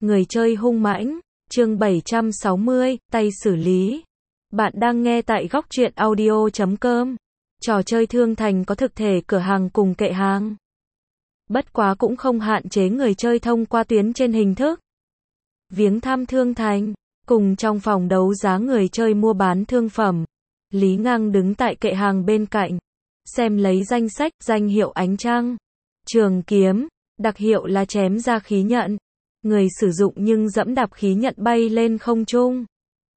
Người chơi hung mãnh, chương 760, tay xử lý. Bạn đang nghe tại góc truyện audio.com. Trò chơi Thương Thành có thực thể cửa hàng cùng kệ hàng. Bất quá cũng không hạn chế người chơi thông qua tuyến trên hình thức viếng thăm Thương Thành. Cùng trong phòng đấu giá người chơi mua bán thương phẩm. Lý Ngang đứng tại kệ hàng bên cạnh, xem lấy danh sách, danh hiệu ánh trăng, trường kiếm, đặc hiệu là chém ra khí nhận. Người sử dụng nhưng dẫm đạp khí nhận bay lên không trung.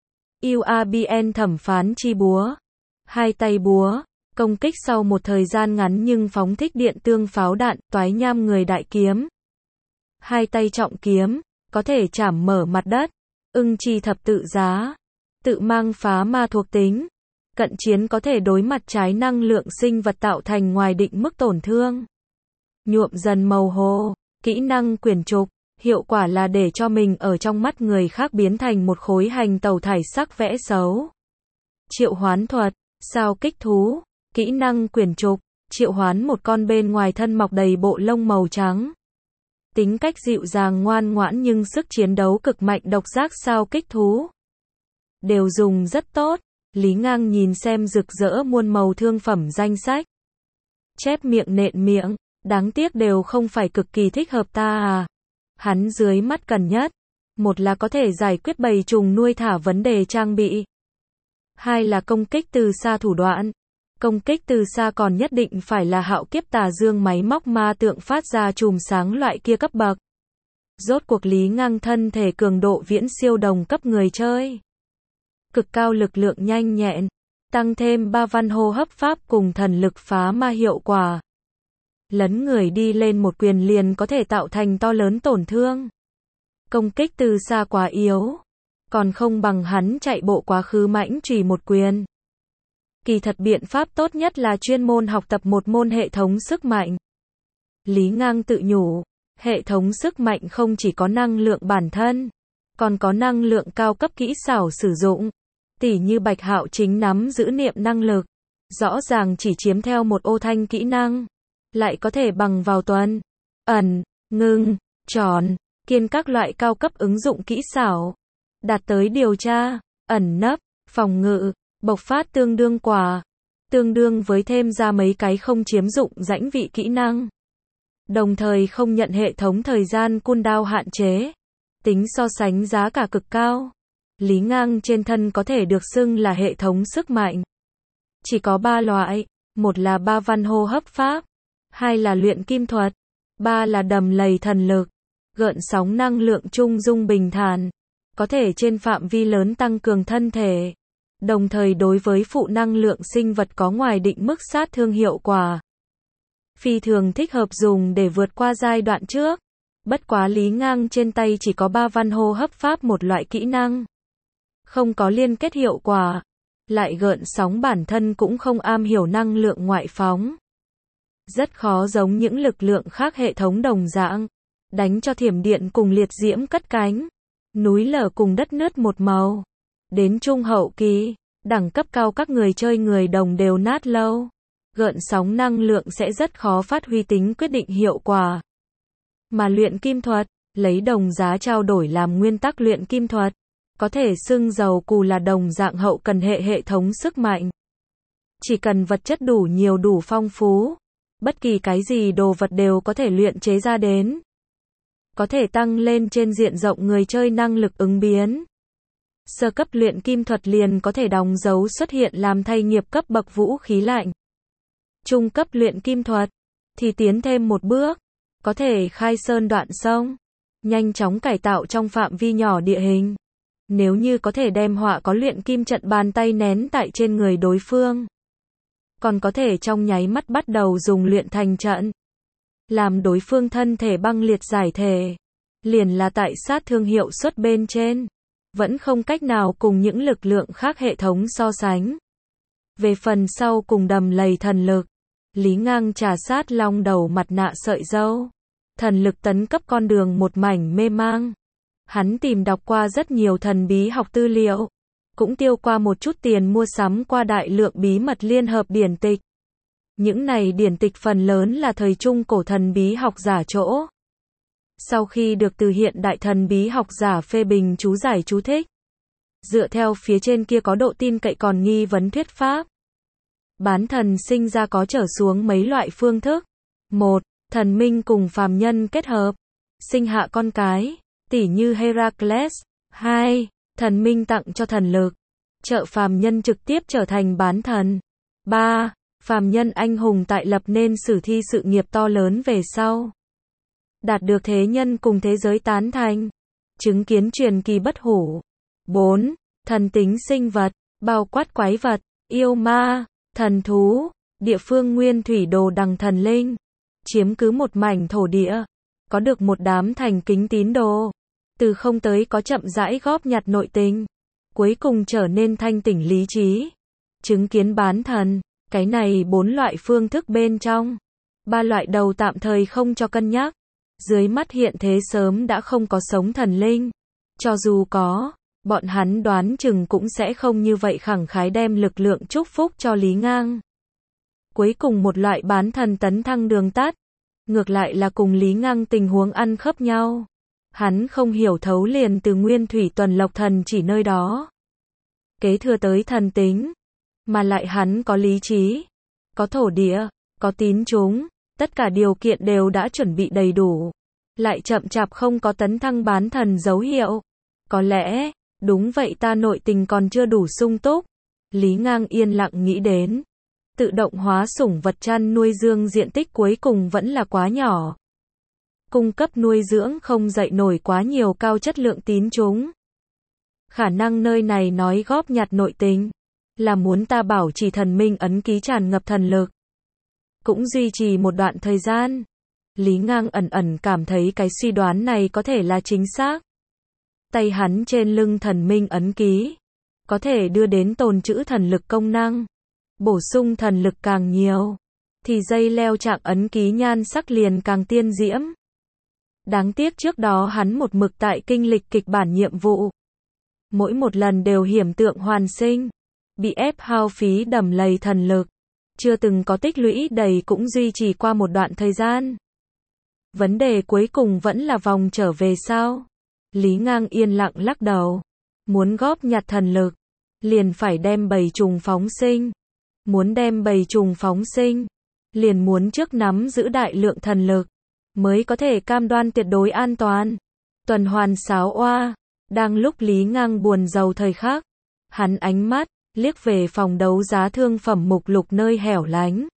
UABN thẩm phán chi búa. Hai tay búa, công kích sau một thời gian ngắn nhưng phóng thích điện tương pháo đạn, toái nham người đại kiếm. Hai tay trọng kiếm, có thể chảm mở mặt đất. Ưng chi thập tự giá, tự mang phá ma thuộc tính. Cận chiến có thể đối mặt trái năng lượng sinh vật tạo thành ngoài định mức tổn thương. Nhuộm dần màu hồ, kỹ năng quyển trục. Hiệu quả là để cho mình ở trong mắt người khác biến thành một khối hành tẩu thải sắc vẽ xấu. Triệu hoán thuật, sao kích thú, kỹ năng quyển trục, triệu hoán một con bên ngoài thân mọc đầy bộ lông màu trắng. Tính cách dịu dàng ngoan ngoãn nhưng sức chiến đấu cực mạnh độc giác sao kích thú. Đều dùng rất tốt, Lý Ngang nhìn xem rực rỡ muôn màu thương phẩm danh sách. Chép miệng nện miệng, đáng tiếc đều không phải cực kỳ thích hợp ta à. Hắn dưới mắt cần nhất, một là có thể giải quyết bầy trùng nuôi thả vấn đề trang bị. Hai là công kích từ xa thủ đoạn. Công kích từ xa còn nhất định phải là hạo kiếp tà dương máy móc ma tượng phát ra chùm sáng loại kia cấp bậc. Rốt cuộc Lý Ngang thân thể cường độ viễn siêu đồng cấp người chơi. Cực cao lực lượng nhanh nhẹn, tăng thêm 3 văn hô hấp pháp cùng thần lực phá ma hiệu quả. Lấn người đi lên một quyền liền có thể tạo thành to lớn tổn thương. Công kích từ xa quá yếu, còn không bằng hắn chạy bộ quá khứ mãnh chùy một quyền. Kỳ thật biện pháp tốt nhất là chuyên môn học tập một môn hệ thống sức mạnh. Lý Ngang tự nhủ, hệ thống sức mạnh không chỉ có năng lượng bản thân, còn có năng lượng cao cấp kỹ xảo sử dụng. Tỉ như Bạch Hạo chính nắm giữ niệm năng lực, rõ ràng chỉ chiếm theo một ô thanh kỹ năng, lại có thể bằng vào tuần, ẩn, ngưng, tròn, kiên các loại cao cấp ứng dụng kỹ xảo, đạt tới điều tra, ẩn nấp, phòng ngự, bộc phát tương đương quả, tương đương với thêm ra mấy cái không chiếm dụng rãnh vị kỹ năng. Đồng thời không nhận hệ thống thời gian cooldown hạn chế, tính so sánh giá cả cực cao. Lý Ngang trên thân có thể được xưng là hệ thống sức mạnh. Chỉ có 3 loại, một là 3 văn hô hấp pháp, hai là luyện kim thuật, ba là đầm lầy thần lực. Gợn sóng năng lượng trung dung bình thản, có thể trên phạm vi lớn tăng cường thân thể, đồng thời đối với phụ năng lượng sinh vật có ngoài định mức sát thương hiệu quả. Phi thường thích hợp dùng để vượt qua giai đoạn trước. Bất quá Lý Ngang trên tay chỉ có 3 văn hô hấp pháp một loại kỹ năng, không có liên kết hiệu quả, lại gợn sóng bản thân cũng không am hiểu năng lượng ngoại phóng. Rất khó giống những lực lượng khác hệ thống đồng dạng, đánh cho thiểm điện cùng liệt diễm cất cánh, núi lở cùng đất nứt một màu. Đến trung hậu kỳ, đẳng cấp cao các người chơi người đồng đều nát lâu. Gợn sóng năng lượng sẽ rất khó phát huy tính quyết định hiệu quả. Mà luyện kim thuật, lấy đồng giá trao đổi làm nguyên tắc luyện kim thuật, có thể xưng dầu cù là đồng dạng hậu cần hệ thống sức mạnh. Chỉ cần vật chất đủ nhiều đủ phong phú, bất kỳ cái gì đồ vật đều có thể luyện chế ra đến. Có thể tăng lên trên diện rộng người chơi năng lực ứng biến. Sơ cấp luyện kim thuật liền có thể đóng dấu xuất hiện làm thay nghiệp cấp bậc vũ khí lạnh. Trung cấp luyện kim thuật thì tiến thêm một bước, có thể khai sơn đoạn sông, nhanh chóng cải tạo trong phạm vi nhỏ địa hình. Nếu như có thể đem họa có luyện kim trận bàn tay nén tại trên người đối phương, còn có thể trong nháy mắt bắt đầu dùng luyện thành trận, làm đối phương thân thể băng liệt giải thể. Liền là tại sát thương hiệu suất bên trên, vẫn không cách nào cùng những lực lượng khác hệ thống so sánh. Về phần sau cùng đầm lầy thần lực, Lý Ngang trà sát long đầu mặt nạ sợi râu. Thần lực tấn cấp con đường một mảnh mê mang. Hắn tìm đọc qua rất nhiều thần bí học tư liệu, cũng tiêu qua một chút tiền mua sắm qua đại lượng bí mật liên hợp điển tịch. Những này điển tịch phần lớn là thời trung cổ thần bí học giả chỗ. Sau khi được từ hiện đại thần bí học giả phê bình chú giải chú thích, dựa theo phía trên kia có độ tin cậy còn nghi vấn thuyết pháp. Bán thần sinh ra có trở xuống mấy loại phương thức. 1. Thần minh cùng phàm nhân kết hợp, sinh hạ con cái, tỉ như Heracles. 2. Thần minh tặng cho thần lực, trợ phàm nhân trực tiếp trở thành bán thần. 3. Phàm nhân anh hùng tại lập nên sử thi sự nghiệp to lớn về sau, đạt được thế nhân cùng thế giới tán thành, chứng kiến truyền kỳ bất hủ. 4. Thần tính sinh vật, bao quát quái vật, yêu ma, thần thú, địa phương nguyên thủy đồ đằng thần linh, chiếm cứ một mảnh thổ địa, có được một đám thành kính tín đồ, từ không tới có chậm rãi góp nhặt nội tình, cuối cùng trở nên thanh tỉnh lý trí, chứng kiến bán thần. Cái này 4 loại phương thức bên trong, 3 loại đầu tạm thời không cho cân nhắc. Dưới mắt hiện thế sớm đã không có sống thần linh. Cho dù có, bọn hắn đoán chừng cũng sẽ không như vậy khẳng khái đem lực lượng chúc phúc cho Lý Ngang. Cuối cùng một loại bán thần tấn thăng đường tắt, ngược lại là cùng Lý Ngang tình huống ăn khớp nhau. Hắn không hiểu thấu liền từ nguyên thủy tuần lộc thần chỉ nơi đó kế thừa tới thần tính, mà lại hắn có lý trí, có thổ địa, có tín chúng, tất cả điều kiện đều đã chuẩn bị đầy đủ, lại chậm chạp không có tấn thăng bán thần dấu hiệu. Có lẽ, đúng vậy ta nội tình còn chưa đủ sung túc. Lý Ngang yên lặng nghĩ đến. Tự động hóa sủng vật chăn nuôi dương diện tích cuối cùng vẫn là quá nhỏ. Cung cấp nuôi dưỡng không dậy nổi quá nhiều cao chất lượng tín chúng. Khả năng nơi này nói góp nhặt nội tình, là muốn ta bảo trì thần minh ấn ký tràn ngập thần lực, cũng duy trì một đoạn thời gian. Lý Ngang ẩn ẩn cảm thấy cái suy đoán này có thể là chính xác. Tay hắn trên lưng thần minh ấn ký, có thể đưa đến tồn trữ thần lực công năng, bổ sung thần lực càng nhiều, thì dây leo trạng ấn ký nhan sắc liền càng tiên diễm. Đáng tiếc trước đó hắn một mực tại kinh lịch kịch bản nhiệm vụ, mỗi một lần đều hiểm tượng hoàn sinh, bị ép hao phí đầm lầy thần lực, chưa từng có tích lũy đầy cũng duy trì qua một đoạn thời gian. Vấn đề cuối cùng vẫn là vòng trở về sao? Lý Ngang yên lặng lắc đầu. Muốn góp nhặt thần lực, liền phải đem bầy trùng phóng sinh. Muốn đem bầy trùng phóng sinh, liền muốn trước nắm giữ đại lượng thần lực, mới có thể cam đoan tuyệt đối an toàn. Tuần hoàn sáo oa. Đang lúc Lý Ngang buồn rầu thời khắc, hắn ánh mắt liếc về phòng đấu giá thương phẩm mục lục nơi hẻo lánh.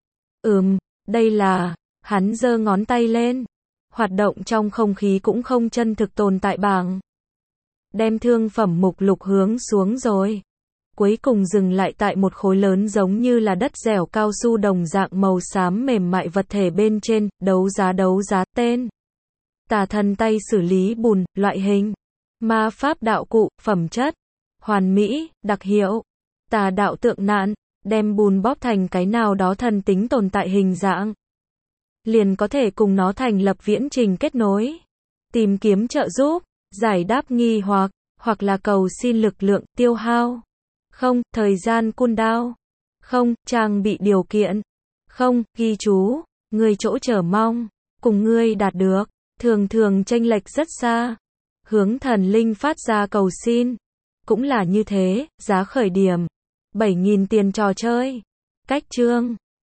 Đây là, hắn giơ ngón tay lên. Hoạt động trong không khí cũng không chân thực tồn tại bảng. Đem thương phẩm mục lục hướng xuống rồi. Cuối cùng dừng lại tại một khối lớn giống như là đất dẻo cao su đồng dạng màu xám mềm mại vật thể bên trên, đấu giá tên. Tà thần tay xử lý bùn, loại hình. Ma pháp đạo cụ, phẩm chất. Hoàn mỹ, đặc hiệu. Tà đạo tượng nạn, đem bùn bóp thành cái nào đó thần tính tồn tại hình dạng, liền có thể cùng nó thành lập viễn trình kết nối, tìm kiếm trợ giúp, giải đáp nghi hoặc là cầu xin lực lượng tiêu hao. Không, thời gian cooldown. Không, trang bị điều kiện. Không, ghi chú, người chỗ chờ mong, cùng ngươi đạt được, thường chênh lệch rất xa. Hướng thần linh phát ra cầu xin. Cũng là như thế, giá khởi điểm 7.000 tiền trò chơi. Cách chương